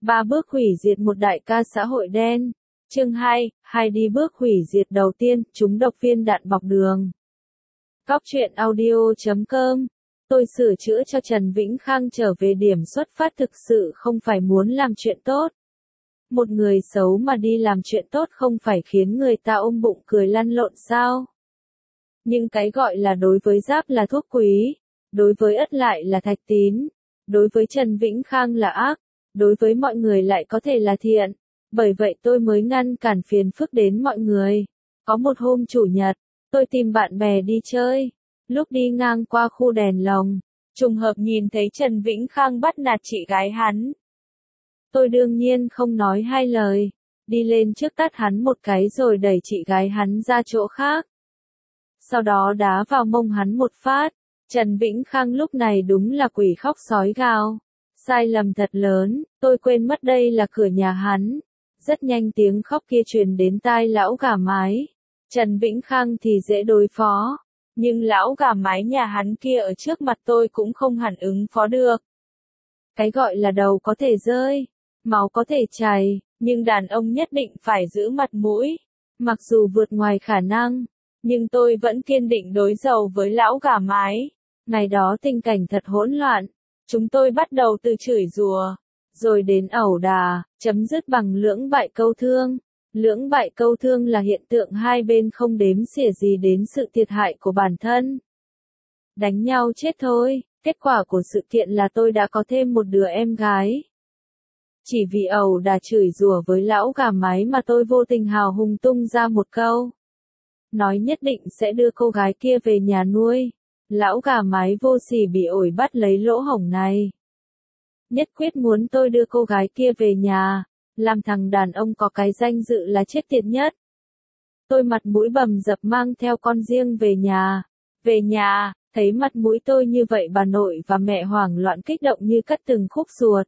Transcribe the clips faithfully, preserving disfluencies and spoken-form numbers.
Ba bước hủy diệt một đại ca xã hội đen. Chương hai, hai đi bước hủy diệt đầu tiên, chúng độc viên đạn bọc đường. Cóc truyện audio chấm com. Tôi sửa chữa cho Trần Vĩnh Khang trở về điểm xuất phát thực sự không phải muốn làm chuyện tốt. Một người xấu mà đi làm chuyện tốt không phải khiến người ta ôm bụng cười lăn lộn sao? Nhưng cái gọi là đối với giáp là thuốc quý, đối với ất lại là thạch tín, đối với Trần Vĩnh Khang là ác, đối với mọi người lại có thể là thiện. Bởi vậy tôi mới ngăn cản phiền phức đến mọi người. Có một hôm chủ nhật, tôi tìm bạn bè đi chơi. Lúc đi ngang qua khu đèn lồng, trùng hợp nhìn thấy Trần Vĩnh Khang bắt nạt chị gái hắn. Tôi đương nhiên không nói hai lời, đi lên trước tát hắn một cái rồi đẩy chị gái hắn ra chỗ khác. Sau đó đá vào mông hắn một phát. Trần Vĩnh Khang lúc này đúng là quỷ khóc sói gào. Sai lầm thật lớn, tôi quên mất đây là cửa nhà hắn. Rất nhanh tiếng khóc kia truyền đến tai lão gà mái. Trần Vĩnh Khang thì dễ đối phó, nhưng lão gà mái nhà hắn kia ở trước mặt tôi cũng không hẳn ứng phó được. Cái gọi là đầu có thể rơi, máu có thể chảy, nhưng đàn ông nhất định phải giữ mặt mũi. Mặc dù vượt ngoài khả năng, nhưng tôi vẫn kiên định đối đầu với lão gà mái. Ngày đó tình cảnh thật hỗn loạn. Chúng tôi bắt đầu từ chửi rủa, rồi đến ẩu đà, chấm dứt bằng lưỡng bại câu thương. Lưỡng bại câu thương là hiện tượng hai bên không đếm xỉa gì đến sự thiệt hại của bản thân. Đánh nhau chết thôi, kết quả của sự kiện là tôi đã có thêm một đứa em gái. Chỉ vì ẩu đà chửi rủa với lão gà mái mà tôi vô tình hào hùng tung ra một câu. Nói nhất định sẽ đưa cô gái kia về nhà nuôi. Lão gà mái vô sỉ bị ổi bắt lấy lỗ hổng này. Nhất quyết muốn tôi đưa cô gái kia về nhà, làm thằng đàn ông có cái danh dự là chết tiệt nhất. Tôi mặt mũi bầm dập mang theo con riêng về nhà. Về nhà, thấy mặt mũi tôi như vậy bà nội và mẹ hoảng loạn kích động như cắt từng khúc ruột.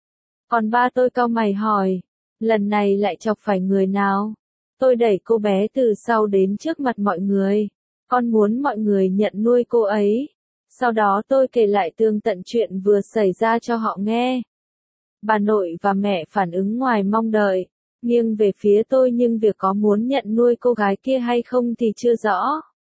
Còn ba tôi cau mày hỏi, lần này lại chọc phải người nào? Tôi đẩy cô bé từ sau đến trước mặt mọi người. Con muốn mọi người nhận nuôi cô ấy. Sau đó tôi kể lại tường tận chuyện vừa xảy ra cho họ nghe. Bà nội và mẹ phản ứng ngoài mong đợi, nghiêng về phía tôi nhưng việc có muốn nhận nuôi cô gái kia hay không thì chưa rõ.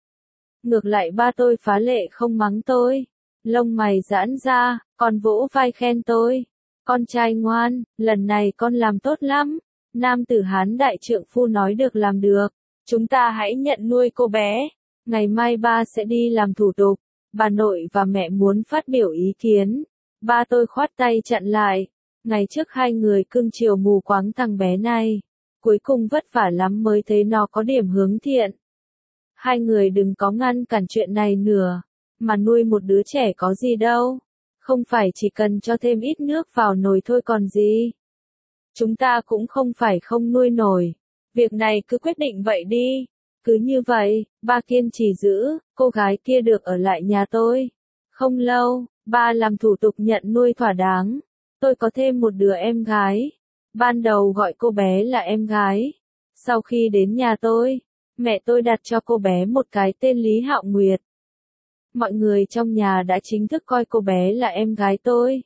Ngược lại ba tôi phá lệ không mắng tôi. Lông mày giãn ra, còn vỗ vai khen tôi. Con trai ngoan, lần này con làm tốt lắm. Nam tử Hán đại trượng phu nói được làm được. Chúng ta hãy nhận nuôi cô bé. Ngày mai ba sẽ đi làm thủ tục. Bà nội và mẹ muốn phát biểu ý kiến. Ba tôi khoát tay chặn lại. Ngày trước hai người cưng chiều mù quáng thằng bé này. Cuối cùng vất vả lắm mới thấy nó có điểm hướng thiện. Hai người đừng có ngăn cản chuyện này nữa. Mà nuôi một đứa trẻ có gì đâu. Không phải chỉ cần cho thêm ít nước vào nồi thôi còn gì. Chúng ta cũng không phải không nuôi nổi. Việc này cứ quyết định vậy đi. Cứ như vậy, ba kiên trì giữ, cô gái kia được ở lại nhà tôi. Không lâu, ba làm thủ tục nhận nuôi thỏa đáng. Tôi có thêm một đứa em gái. Ban đầu gọi cô bé là em gái. Sau khi đến nhà tôi, mẹ tôi đặt cho cô bé một cái tên Lý Hạo Nguyệt. Mọi người trong nhà đã chính thức coi cô bé là em gái tôi.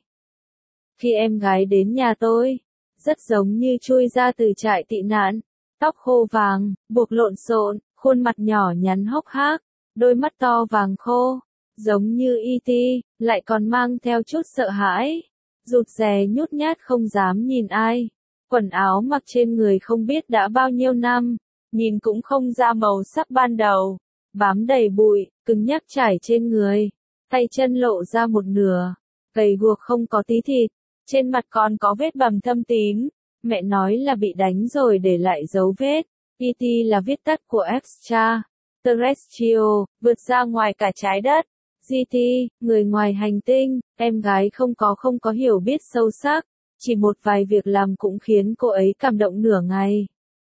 Khi em gái đến nhà tôi, rất giống như chui ra từ trại tị nạn. Tóc khô vàng, buộc lộn xộn, khuôn mặt nhỏ nhắn hốc hác, đôi mắt to vàng khô, giống như e tê, lại còn mang theo chút sợ hãi. Rụt rè nhút nhát không dám nhìn ai. Quần áo mặc trên người không biết đã bao nhiêu năm, nhìn cũng không ra màu sắc ban đầu. Bám đầy bụi, cứng nhắc trải trên người. Tay chân lộ ra một nửa, gầy guộc không có tí thịt. Trên mặt còn có vết bầm thâm tím. Mẹ nói là bị đánh rồi để lại dấu vết. e tê là viết tắt của Extra Terrestrial, vượt ra ngoài cả trái đất. giê tê, người ngoài hành tinh. Em gái không có không có hiểu biết sâu sắc. Chỉ một vài việc làm cũng khiến cô ấy cảm động nửa ngày.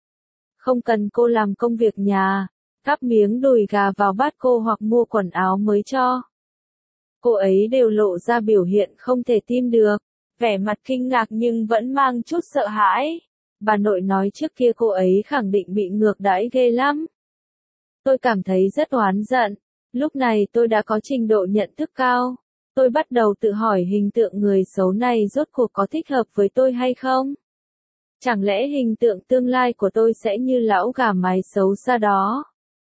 Không cần cô làm công việc nhà, cắp miếng đùi gà vào bát cô hoặc mua quần áo mới cho. Cô ấy đều lộ ra biểu hiện không thể tin được. Vẻ mặt kinh ngạc nhưng vẫn mang chút sợ hãi. Bà nội nói trước kia cô ấy khẳng định bị ngược đãi ghê lắm. Tôi cảm thấy rất oán giận. Lúc này tôi đã có trình độ nhận thức cao. Tôi bắt đầu tự hỏi hình tượng người xấu này rốt cuộc có thích hợp với tôi hay không? Chẳng lẽ hình tượng tương lai của tôi sẽ như lão gà mái xấu xa đó?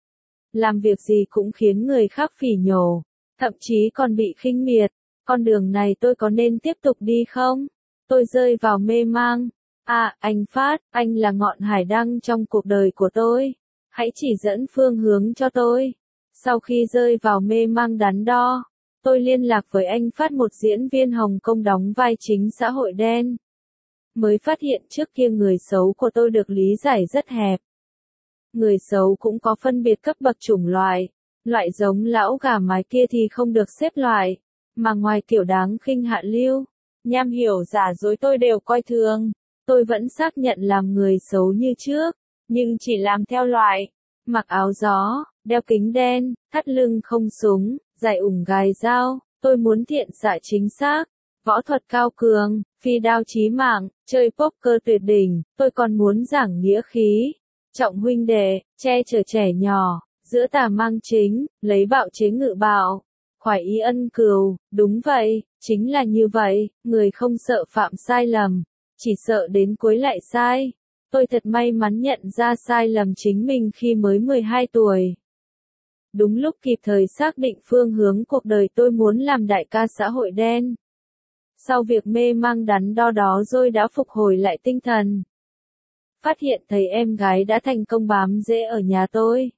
Làm việc gì cũng khiến người khác phỉ nhổ, thậm chí còn bị khinh miệt. Con đường này tôi có nên tiếp tục đi không? Tôi rơi vào mê mang. À, anh Phát, anh là ngọn hải đăng trong cuộc đời của tôi. Hãy chỉ dẫn phương hướng cho tôi. Sau khi rơi vào mê mang đắn đo, tôi liên lạc với anh Phát, một diễn viên Hồng Kông đóng vai chính xã hội đen. Mới phát hiện trước kia người xấu của tôi được lý giải rất hẹp. Người xấu cũng có phân biệt cấp bậc chủng loại. Loại giống lão gà mái kia thì không được xếp loại. Mà ngoài kiểu đáng khinh hạ lưu, nham hiểu giả dối tôi đều coi thường. Tôi vẫn xác nhận làm người xấu như trước, nhưng chỉ làm theo loại. Mặc áo gió, đeo kính đen, thắt lưng không súng, giày ủng gài dao. Tôi muốn thiện xạ chính xác, võ thuật cao cường, phi đao chí mạng, chơi poker tuyệt đỉnh. Tôi còn muốn giảng nghĩa khí, trọng huynh đệ, che chở trẻ nhỏ, giữa tà mang chính, lấy bạo chế ngự bạo. Khoái ý ân cừu, đúng vậy, chính là như vậy, người không sợ phạm sai lầm, chỉ sợ đến cuối lại sai. Tôi thật may mắn nhận ra sai lầm chính mình khi mới mười hai tuổi. Đúng lúc kịp thời xác định phương hướng cuộc đời, tôi muốn làm đại ca xã hội đen. Sau việc mê mang đắn đo đó rồi đã phục hồi lại tinh thần. Phát hiện thấy em gái đã thành công bám rễ ở nhà tôi.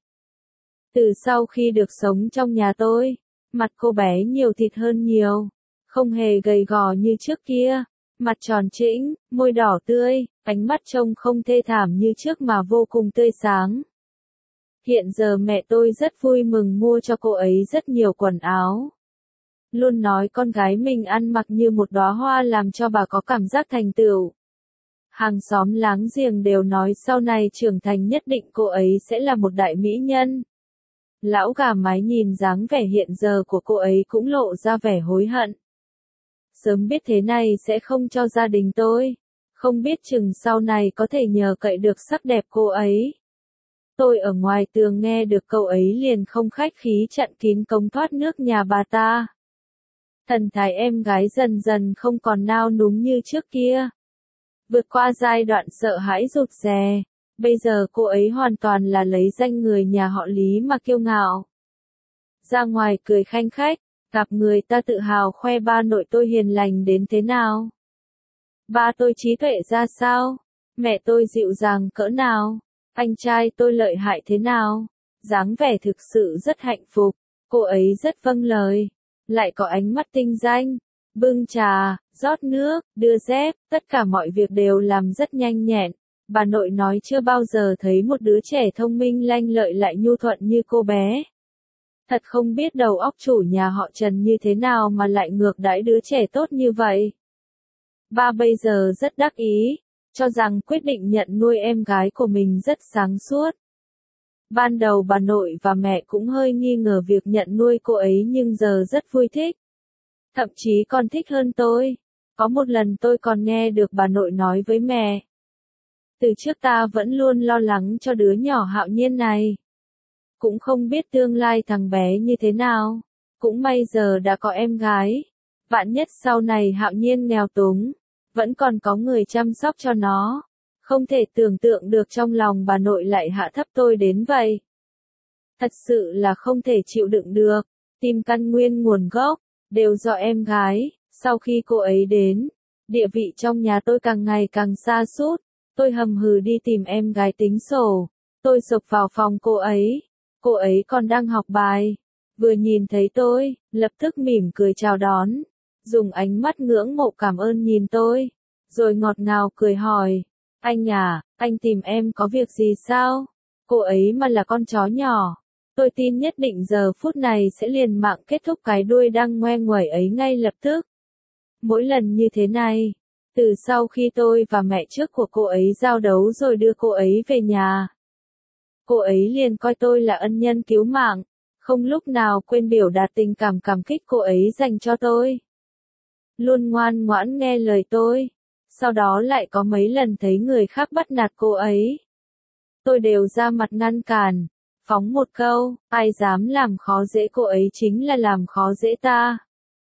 Từ sau khi được sống trong nhà tôi, mặt cô bé nhiều thịt hơn nhiều, không hề gầy gò như trước kia, mặt tròn trĩnh, môi đỏ tươi, ánh mắt trông không thê thảm như trước mà vô cùng tươi sáng. Hiện giờ mẹ tôi rất vui mừng mua cho cô ấy rất nhiều quần áo. Luôn nói con gái mình ăn mặc như một đóa hoa làm cho bà có cảm giác thành tựu. Hàng xóm láng giềng đều nói sau này trưởng thành nhất định cô ấy sẽ là một đại mỹ nhân. Lão gà mái nhìn dáng vẻ hiện giờ của cô ấy cũng lộ ra vẻ hối hận. Sớm biết thế này sẽ không cho gia đình tôi. Không biết chừng sau này có thể nhờ cậy được sắc đẹp cô ấy. Tôi ở ngoài tường nghe được câu ấy liền không khách khí chặn kín cống thoát nước nhà bà ta. Thần thái em gái dần dần không còn nao núng như trước kia. Vượt qua giai đoạn sợ hãi rụt rè, bây giờ cô ấy hoàn toàn là lấy danh người nhà họ Lý mà kiêu ngạo. Ra ngoài cười khanh khách, gặp người ta tự hào khoe ba nội tôi hiền lành đến thế nào. Ba tôi trí tuệ ra sao, mẹ tôi dịu dàng cỡ nào, anh trai tôi lợi hại thế nào. Dáng vẻ thực sự rất hạnh phúc, cô ấy rất vâng lời, lại có ánh mắt tinh danh. Bưng trà, rót nước, đưa dép, tất cả mọi việc đều làm rất nhanh nhẹn. Bà nội nói chưa bao giờ thấy một đứa trẻ thông minh lanh lợi lại nhu thuận như cô bé. Thật không biết đầu óc chủ nhà họ Trần như thế nào mà lại ngược đãi đứa trẻ tốt như vậy. Ba bây giờ rất đắc ý, cho rằng quyết định nhận nuôi em gái của mình rất sáng suốt. Ban đầu bà nội và mẹ cũng hơi nghi ngờ việc nhận nuôi cô ấy nhưng giờ rất vui thích. Thậm chí còn thích hơn tôi. Có một lần tôi còn nghe được bà nội nói với mẹ. Từ trước ta vẫn luôn lo lắng cho đứa nhỏ Hạo Nhiên này. Cũng không biết tương lai thằng bé như thế nào. Cũng may giờ đã có em gái. Vạn nhất sau này Hạo Nhiên nghèo túng, vẫn còn có người chăm sóc cho nó. Không thể tưởng tượng được trong lòng bà nội lại hạ thấp tôi đến vậy. Thật sự là không thể chịu đựng được. Tìm căn nguyên nguồn gốc đều do em gái. Sau khi cô ấy đến, địa vị trong nhà tôi càng ngày càng sa sút. Tôi hầm hừ đi tìm em gái tính sổ. Tôi sộc vào phòng cô ấy. Cô ấy còn đang học bài. Vừa nhìn thấy tôi, lập tức mỉm cười chào đón. Dùng ánh mắt ngưỡng mộ cảm ơn nhìn tôi. Rồi ngọt ngào cười hỏi. Anh à, anh tìm em có việc gì sao? Cô ấy mà là con chó nhỏ. Tôi tin nhất định giờ phút này sẽ liền mạng kết thúc cái đuôi đang ngoe nguẩy ấy ngay lập tức. Mỗi lần như thế này, từ sau khi tôi và mẹ trước của cô ấy giao đấu rồi đưa cô ấy về nhà, cô ấy liền coi tôi là ân nhân cứu mạng, không lúc nào quên biểu đạt tình cảm cảm kích cô ấy dành cho tôi. Luôn ngoan ngoãn nghe lời tôi, sau đó lại có mấy lần thấy người khác bắt nạt cô ấy. Tôi đều ra mặt ngăn cản, phóng một câu, ai dám làm khó dễ cô ấy chính là làm khó dễ ta.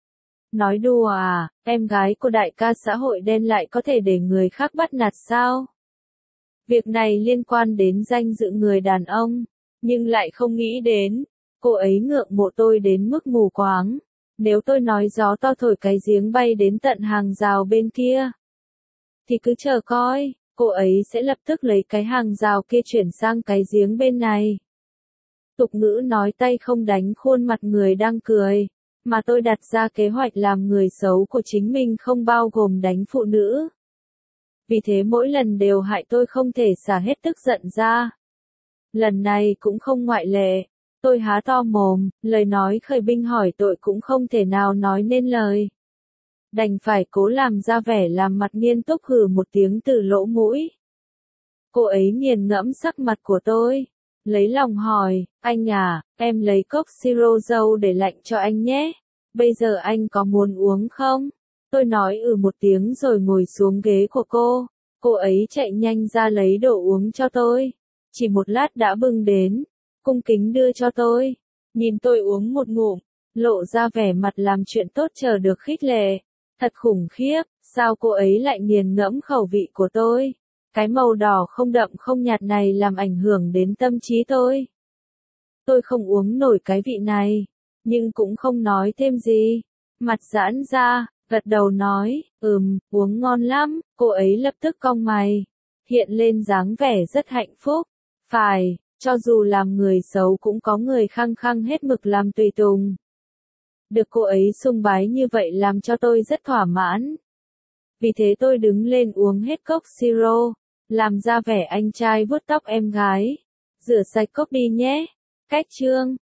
Nói đùa à, em gái của đại ca xã hội đen lại có thể để người khác bắt nạt sao? Việc này liên quan đến danh dự người đàn ông, nhưng lại không nghĩ đến, cô ấy ngưỡng mộ tôi đến mức mù quáng. Nếu tôi nói gió to thổi cái giếng bay đến tận hàng rào bên kia, thì cứ chờ coi, cô ấy sẽ lập tức lấy cái hàng rào kia chuyển sang cái giếng bên này. Tục ngữ nói tay không đánh khuôn mặt người đang cười, mà tôi đặt ra kế hoạch làm người xấu của chính mình không bao gồm đánh phụ nữ. Vì thế mỗi lần đều hại tôi không thể xả hết tức giận ra. Lần này cũng không ngoại lệ. Tôi há to mồm, lời nói khởi binh hỏi tội cũng không thể nào nói nên lời. Đành phải cố làm ra vẻ làm mặt nghiêm túc hừ một tiếng từ lỗ mũi. Cô ấy nghiền ngẫm sắc mặt của tôi, lấy lòng hỏi, anh à, em lấy cốc siro dâu để lạnh cho anh nhé. Bây giờ anh có muốn uống không? Tôi nói ừ một tiếng rồi ngồi xuống ghế của cô. Cô ấy chạy nhanh ra lấy đồ uống cho tôi. Chỉ một lát đã bưng đến, cung kính đưa cho tôi. Nhìn tôi uống một ngụm, lộ ra vẻ mặt làm chuyện tốt chờ được khích lệ. Thật khủng khiếp, sao cô ấy lại nghiền ngẫm khẩu vị của tôi? Cái màu đỏ không đậm không nhạt này làm ảnh hưởng đến tâm trí tôi. Tôi không uống nổi cái vị này, nhưng cũng không nói thêm gì. Mặt giãn ra, gật đầu nói, ừm, uống ngon lắm. Cô ấy lập tức cong mày, hiện lên dáng vẻ rất hạnh phúc. Phải, cho dù làm người xấu cũng có người khăng khăng hết mực làm tùy tùng. Được cô ấy sùng bái như vậy làm cho tôi rất thỏa mãn. Vì thế tôi đứng lên uống hết cốc siro, làm ra vẻ anh trai vuốt tóc em gái. Rửa sạch cốc đi nhé. Cách chương